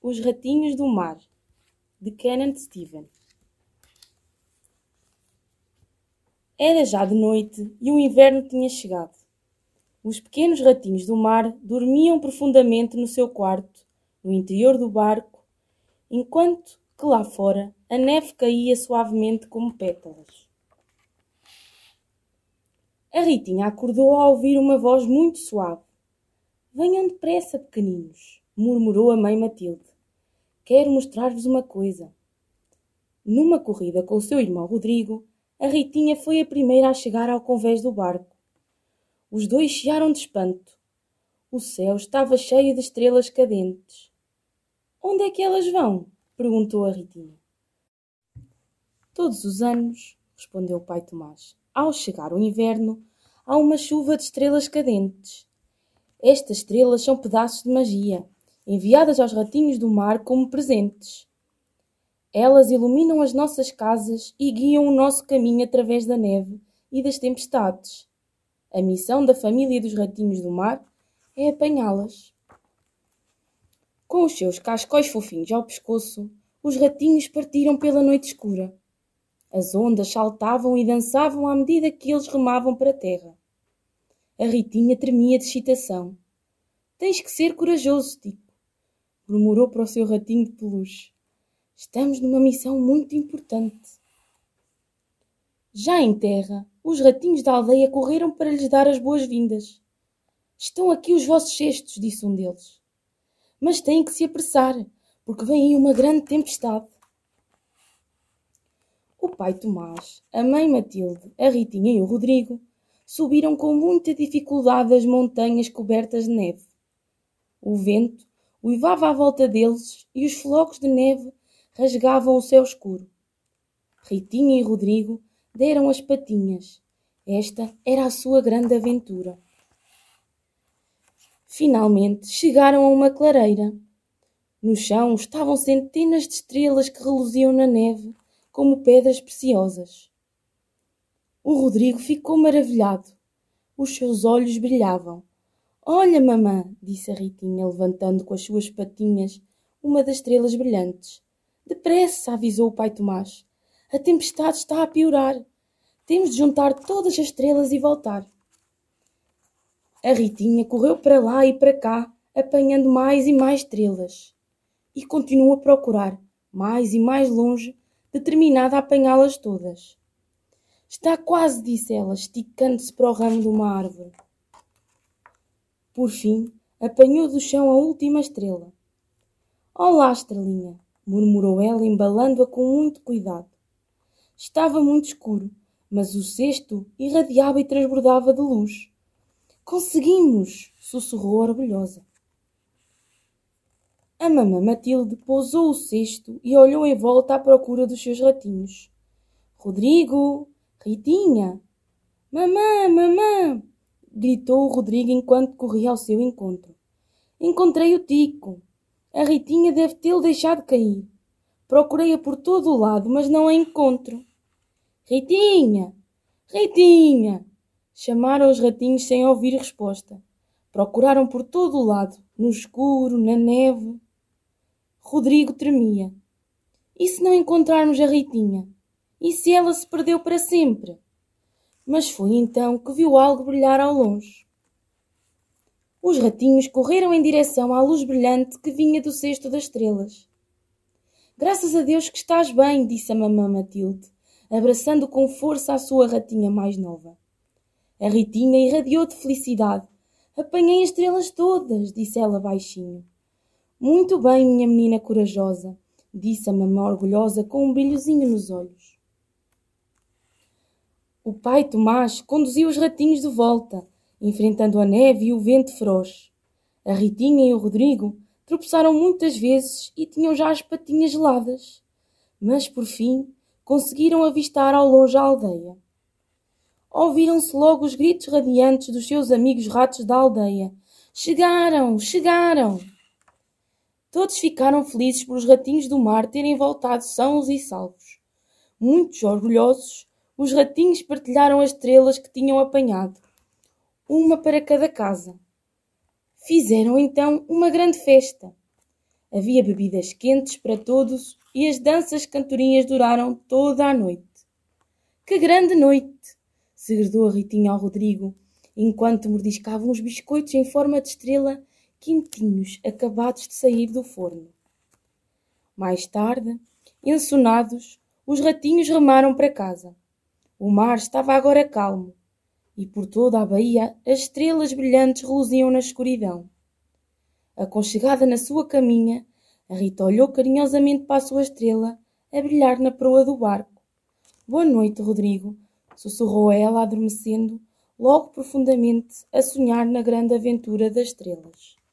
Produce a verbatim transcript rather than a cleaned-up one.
Os Ratinhos do Mar, de Kenneth Steven. Era já de noite e o inverno tinha chegado. Os pequenos ratinhos do mar dormiam profundamente no seu quarto, no interior do barco, enquanto que lá fora a neve caía suavemente como pétalas. A Ritinha acordou ao ouvir uma voz muito suave. «Venham depressa, pequeninos», murmurou a mãe Matilde. «Quero mostrar-vos uma coisa». Numa corrida com o seu irmão Rodrigo, a Ritinha foi a primeira a chegar ao convés do barco. Os dois chiaram de espanto. O céu estava cheio de estrelas cadentes. «Onde é que elas vão?» perguntou a Ritinha. «Todos os anos», respondeu o pai Tomás, «ao chegar o inverno, há uma chuva de estrelas cadentes. Estas estrelas são pedaços de magia, enviadas aos ratinhos do mar como presentes. Elas iluminam as nossas casas e guiam o nosso caminho através da neve e das tempestades. A missão da família dos ratinhos do mar é apanhá-las». Com os seus cascóis fofinhos ao pescoço, os ratinhos partiram pela noite escura. As ondas saltavam e dançavam à medida que eles remavam para a terra. A Ritinha tremia de excitação. «Tens que ser corajoso, Tico», murmurou para o seu ratinho de peluche. «Estamos numa missão muito importante». Já em terra, os ratinhos da aldeia correram para lhes dar as boas-vindas. «Estão aqui os vossos cestos», disse um deles. «Mas têm que se apressar, porque vem aí uma grande tempestade». O pai Tomás, a mãe Matilde, a Ritinha e o Rodrigo subiram com muita dificuldade as montanhas cobertas de neve. O vento uivava à volta deles e os flocos de neve rasgavam o céu escuro. Ritinha e Rodrigo deram as patinhas. Esta era a sua grande aventura. Finalmente chegaram a uma clareira. No chão estavam centenas de estrelas que reluziam na neve como pedras preciosas. O Rodrigo ficou maravilhado. Os seus olhos brilhavam. «Olha, mamã», disse a Ritinha, levantando com as suas patinhas uma das estrelas brilhantes. «Depressa», avisou o pai Tomás. «A tempestade está a piorar. Temos de juntar todas as estrelas e voltar». A Ritinha correu para lá e para cá, apanhando mais e mais estrelas. E continuou a procurar, mais e mais longe, determinada a apanhá-las todas. «Está quase», disse ela, esticando-se para o ramo de uma árvore. Por fim, apanhou do chão a última estrela. «Olá, estrelinha», murmurou ela, embalando-a com muito cuidado. Estava muito escuro, mas o cesto irradiava e transbordava de luz. «Conseguimos!» sussurrou orgulhosa. A mamã Matilde pousou o cesto e olhou em volta à procura dos seus ratinhos. «Rodrigo! Ritinha!» «Mamã! Mamã!» gritou o Rodrigo enquanto corria ao seu encontro. «Encontrei o Tico. A Ritinha deve tê-lo deixado cair. Procurei-a por todo o lado, mas não a encontro». «Ritinha! Ritinha!» chamaram os ratinhos sem ouvir resposta. Procuraram por todo o lado, no escuro, na neve. Rodrigo tremia. «E se não encontrarmos a Ritinha? E se ela se perdeu para sempre?» Mas foi então que viu algo brilhar ao longe. Os ratinhos correram em direção à luz brilhante que vinha do cesto das estrelas. «Graças a Deus que estás bem», disse a mamã Matilde, abraçando com força a sua ratinha mais nova. A Ritinha irradiou de felicidade. «Apanhei as estrelas todas», disse ela baixinho. «Muito bem, minha menina corajosa», disse a mamã orgulhosa com um brilhozinho nos olhos. O pai Tomás conduziu os ratinhos de volta, enfrentando a neve e o vento feroz. A Ritinha e o Rodrigo tropeçaram muitas vezes e tinham já as patinhas geladas. Mas, por fim, conseguiram avistar ao longe a aldeia. Ouviram-se logo os gritos radiantes dos seus amigos ratos da aldeia. «Chegaram! Chegaram!» Todos ficaram felizes por os ratinhos do mar terem voltado sãos e salvos. Muitos orgulhosos, os ratinhos partilharam as estrelas que tinham apanhado, uma para cada casa. Fizeram então uma grande festa. Havia bebidas quentes para todos e as danças cantorinhas duraram toda a noite. Que grande noite! Segredou a Ritinha ao Rodrigo, enquanto mordiscavam os biscoitos em forma de estrela, quentinhos, acabados de sair do forno. Mais tarde, ensonados, os ratinhos remaram para casa. O mar estava agora calmo, e por toda a baía as estrelas brilhantes reluziam na escuridão. Aconchegada na sua caminha, a Rita olhou carinhosamente para a sua estrela a brilhar na proa do barco. Boa noite, Rodrigo, sussurrou ela adormecendo, logo profundamente a sonhar na grande aventura das estrelas.